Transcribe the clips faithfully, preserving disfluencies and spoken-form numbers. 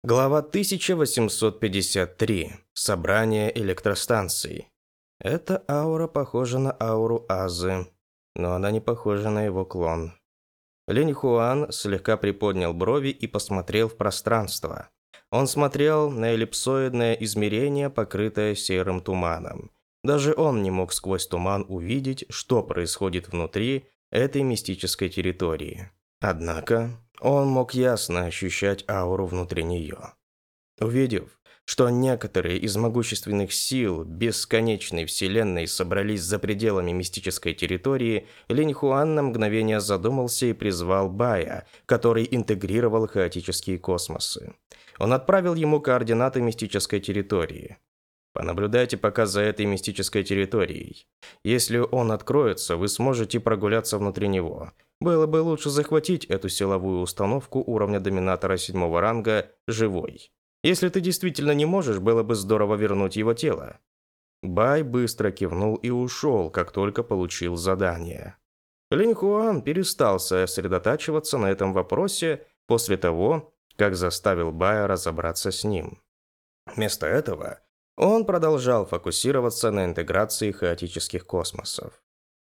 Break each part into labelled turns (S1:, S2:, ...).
S1: Глава тысяча восемьсот пятьдесят три. Собрание электростанций. Эта аура похожа на ауру Азы, но она не похожа на его клон. Линь Хуан слегка приподнял брови и посмотрел в пространство. Он смотрел на эллипсоидное измерение, покрытое серым туманом. Даже он не мог сквозь туман увидеть, что происходит внутри этой мистической территории. Однако он мог ясно ощущать ауру внутри нее. Увидев, что некоторые из могущественных сил бесконечной вселенной собрались за пределами мистической территории, Линь Хуан на мгновение задумался и призвал Бая, который интегрировал хаотические космосы. Он отправил ему координаты мистической территории. Понаблюдайте пока за этой мистической территорией. Если он откроется, вы сможете прогуляться внутри него. Было бы лучше захватить эту силовую установку уровня доминатора седьмого ранга живой. Если ты действительно не можешь, было бы здорово вернуть его тело. Бай быстро кивнул и ушел, как только получил задание. Линь Хуан перестал сосредотачиваться на этом вопросе после того, как заставил Бая разобраться с ним. Вместо этого он продолжал фокусироваться на интеграции хаотических космосов.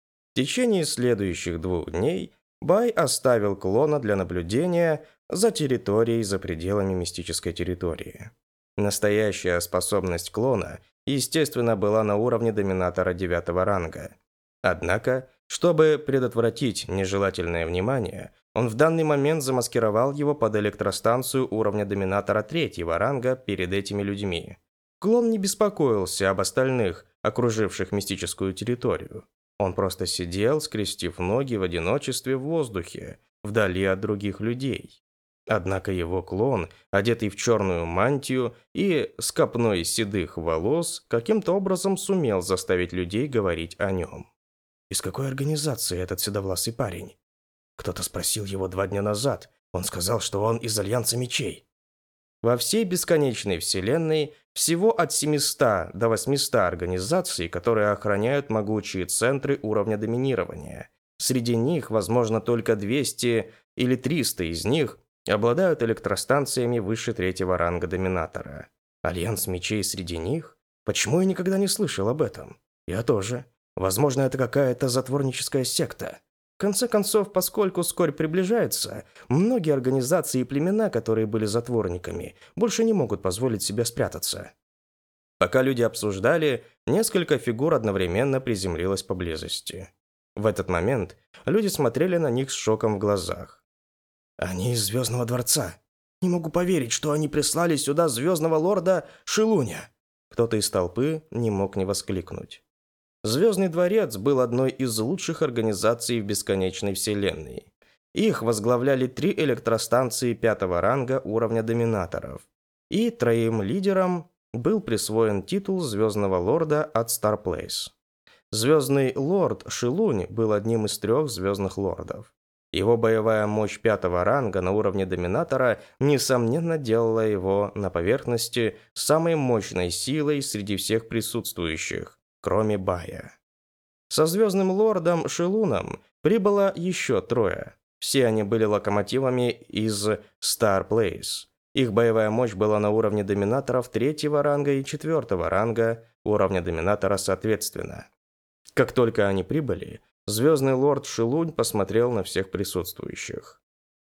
S1: В течение следующих двух дней Бай оставил клона для наблюдения за территорией за пределами мистической территории. Настоящая способность клона, естественно, была на уровне доминатора девятого ранга. Однако, чтобы предотвратить нежелательное внимание, он в данный момент замаскировал его под электростанцию уровня доминатора третьего ранга перед этими людьми. Клон не беспокоился об остальных, окруживших мистическую территорию. Он просто сидел, скрестив ноги в одиночестве в воздухе, вдали от других людей. Однако его клон, одетый в черную мантию и с копной седых волос, каким-то образом сумел заставить людей говорить о нем. «Из какой организации этот седовласый парень?» Кто-то спросил его два дня назад. Он сказал, что он из Альянса Мечей. Во всей бесконечной вселенной всего от семисот до восьмисот организаций, которые охраняют могучие центры уровня доминирования. Среди них, возможно, только двести или триста из них обладают электростанциями выше третьего ранга доминатора. Альянс Мечей среди них? Почему я никогда не слышал об этом? Я тоже. Возможно, это какая-то затворническая секта. В конце концов, поскольку скорь приближается, многие организации и племена, которые были затворниками, больше не могут позволить себе спрятаться. Пока люди обсуждали, несколько фигур одновременно приземлилось поблизости. В этот момент люди смотрели на них с шоком в глазах. «Они из Звездного дворца. Не могу поверить, что они прислали сюда Звездного лорда Шилуня!» Кто-то из толпы не мог не воскликнуть. Звездный дворец был одной из лучших организаций в бесконечной вселенной. Их возглавляли три электростанции пятого ранга уровня доминаторов. И троим лидерам был присвоен титул Звездного лорда от Старплейс. Звездный лорд Шилунь был одним из трех звездных лордов. Его боевая мощь пятого ранга на уровне доминатора, несомненно, делала его на поверхности самой мощной силой среди всех присутствующих, кроме Бая. Со Звездным лордом Шилуном прибыло еще трое. Все они были локомотивами из Старплейс. Их боевая мощь была на уровне доминаторов третьего ранга и четвертого ранга, уровня доминатора соответственно. Как только они прибыли, Звездный лорд Шилунь посмотрел на всех присутствующих.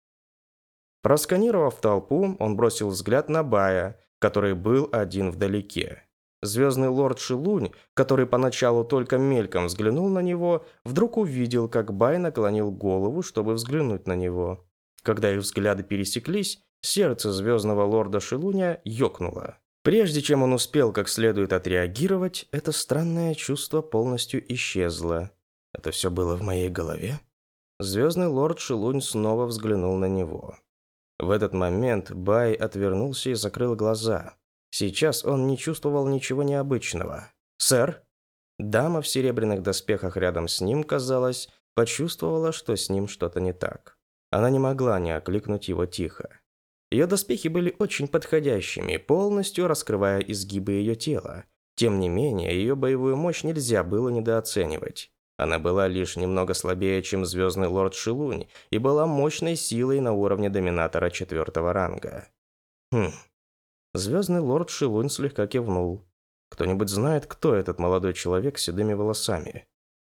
S1: Просканировав толпу, он бросил взгляд на Бая, который был один вдалеке. Звездный лорд Шилунь, который поначалу только мельком взглянул на него, вдруг увидел, как Бай наклонил голову, чтобы взглянуть на него. Когда их взгляды пересеклись, сердце Звездного лорда Шилуня ёкнуло. Прежде чем он успел как следует отреагировать, это странное чувство полностью исчезло. Это все было в моей голове? Звездный лорд Шилунь снова взглянул на него. В этот момент Бай отвернулся и закрыл глаза. Сейчас он не чувствовал ничего необычного. «Сэр?» Дама в серебряных доспехах рядом с ним, казалось, почувствовала, что с ним что-то не так. Она не могла не окликнуть его тихо. Ее доспехи были очень подходящими, полностью раскрывая изгибы ее тела. Тем не менее, ее боевую мощь нельзя было недооценивать. Она была лишь немного слабее, чем Звездный лорд Шилунь, и была мощной силой на уровне доминатора четвертого ранга. Хм, Звездный лорд Шилунь слегка кивнул. Кто-нибудь знает, кто этот молодой человек с седыми волосами?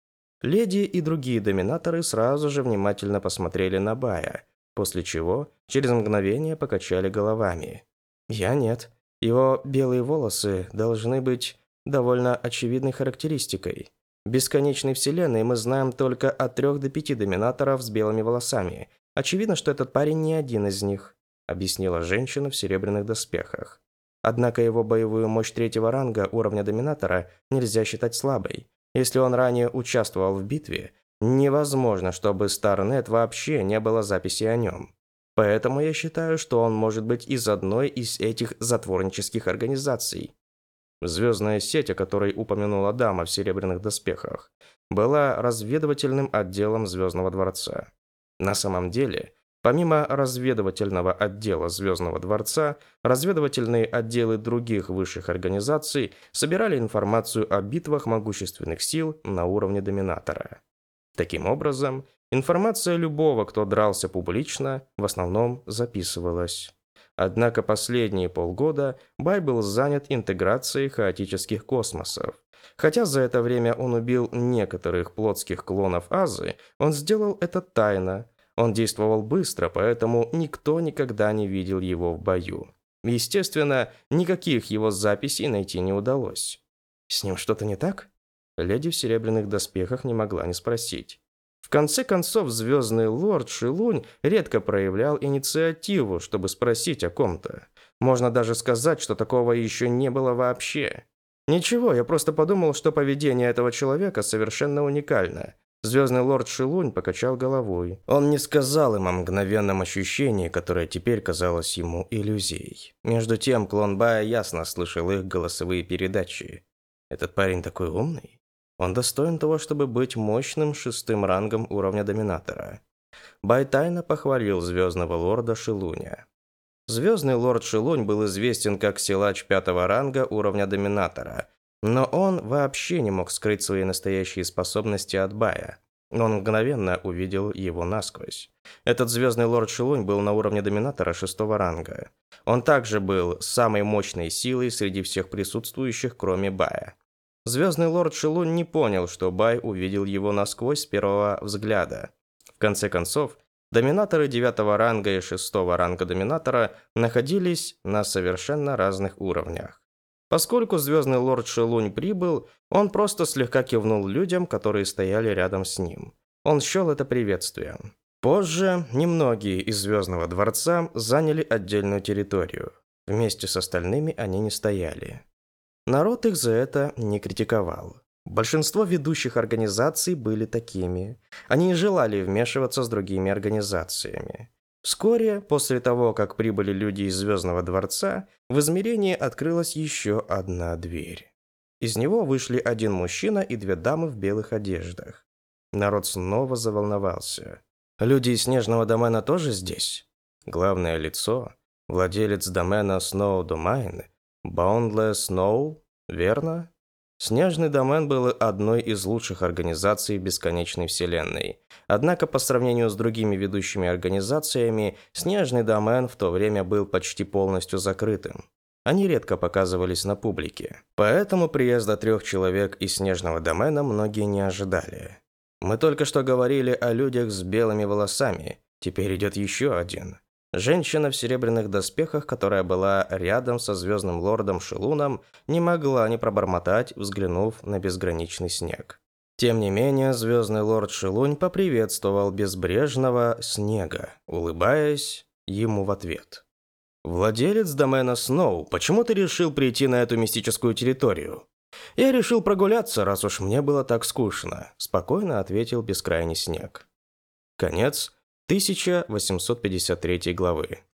S1: Леди и другие доминаторы сразу же внимательно посмотрели на Бая, после чего через мгновение покачали головами. Я нет. Его белые волосы должны быть довольно очевидной характеристикой. В бесконечной вселенной мы знаем только от трех до пяти доминаторов с белыми волосами. Очевидно, что этот парень не один из них, объяснила женщина в серебряных доспехах. Однако его боевую мощь третьего ранга уровня доминатора нельзя считать слабой. Если он ранее участвовал в битве, невозможно, чтобы Старнет вообще не было записи о нем. Поэтому я считаю, что он может быть из одной из этих затворнических организаций. Звездная сеть, о которой упомянула дама в серебряных доспехах, была разведывательным отделом Звездного дворца. На самом деле, помимо разведывательного отдела Звездного дворца, разведывательные отделы других высших организаций собирали информацию о битвах могущественных сил на уровне доминатора. Таким образом, информация любого, кто дрался публично, в основном записывалась. Однако последние полгода Бай был занят интеграцией хаотических космосов. Хотя за это время он убил некоторых плотских клонов Азы, он сделал это тайно. Он действовал быстро, поэтому никто никогда не видел его в бою. Естественно, никаких его записей найти не удалось. С ним что-то не так? Леди в серебряных доспехах не могла не спросить. В конце концов, звездный лорд Шилунь редко проявлял инициативу, чтобы спросить о ком-то. Можно даже сказать, что такого еще не было вообще. Ничего, я просто подумал, что поведение этого человека совершенно уникально. Звездный лорд Шилунь покачал головой. Он не сказал им о мгновенном ощущении, которое теперь казалось ему иллюзией. Между тем, клон Бая ясно слышал их голосовые передачи. Этот парень такой умный. Он достоин того, чтобы быть мощным шестым рангом уровня доминатора. Бай тайно похвалил звездного лорда Шилуня. Звездный лорд Шилунь был известен как силач пятого ранга уровня доминатора, но он вообще не мог скрыть свои настоящие способности от Бая. Он мгновенно увидел его насквозь. Этот звездный лорд Шилунь был на уровне доминатора шестого ранга. Он также был самой мощной силой среди всех присутствующих, кроме Бая. Звездный лорд Шилунь не понял, что Бай увидел его насквозь с первого взгляда. В конце концов, доминаторы девятого ранга и шестого ранга доминатора находились на совершенно разных уровнях. Поскольку звездный лорд Шилунь прибыл, он просто слегка кивнул людям, которые стояли рядом с ним. Он счел это приветствием. Позже немногие из Звездного дворца заняли отдельную территорию. Вместе с остальными они не стояли. Народ их за это не критиковал. Большинство ведущих организаций были такими. Они не желали вмешиваться с другими организациями. Вскоре, после того, как прибыли люди из Звездного дворца, в измерении открылась еще одна дверь. Из него вышли один мужчина и две дамы в белых одеждах. Народ снова заволновался. Люди из Снежного домена тоже здесь? Главное лицо, владелец домена Snow Domain, Boundless Snow, верно? Снежный домен был одной из лучших организаций бесконечной вселенной. Однако по сравнению с другими ведущими организациями, Снежный домен в то время был почти полностью закрытым. Они редко показывались на публике. Поэтому приезда трех человек из Снежного домена многие не ожидали. Мы только что говорили о людях с белыми волосами. Теперь идет еще один. Женщина в серебряных доспехах, которая была рядом со звездным лордом Шилуном, не могла не пробормотать, взглянув на безграничный снег. Тем не менее, звездный лорд Шилунь поприветствовал безбрежного снега, улыбаясь ему в ответ. «Владелец домена Сноу, почему ты решил прийти на эту мистическую территорию?» «Я решил прогуляться, раз уж мне было так скучно», – спокойно ответил бескрайний снег. Конец тысяча восемьсот пятьдесят третьей главы.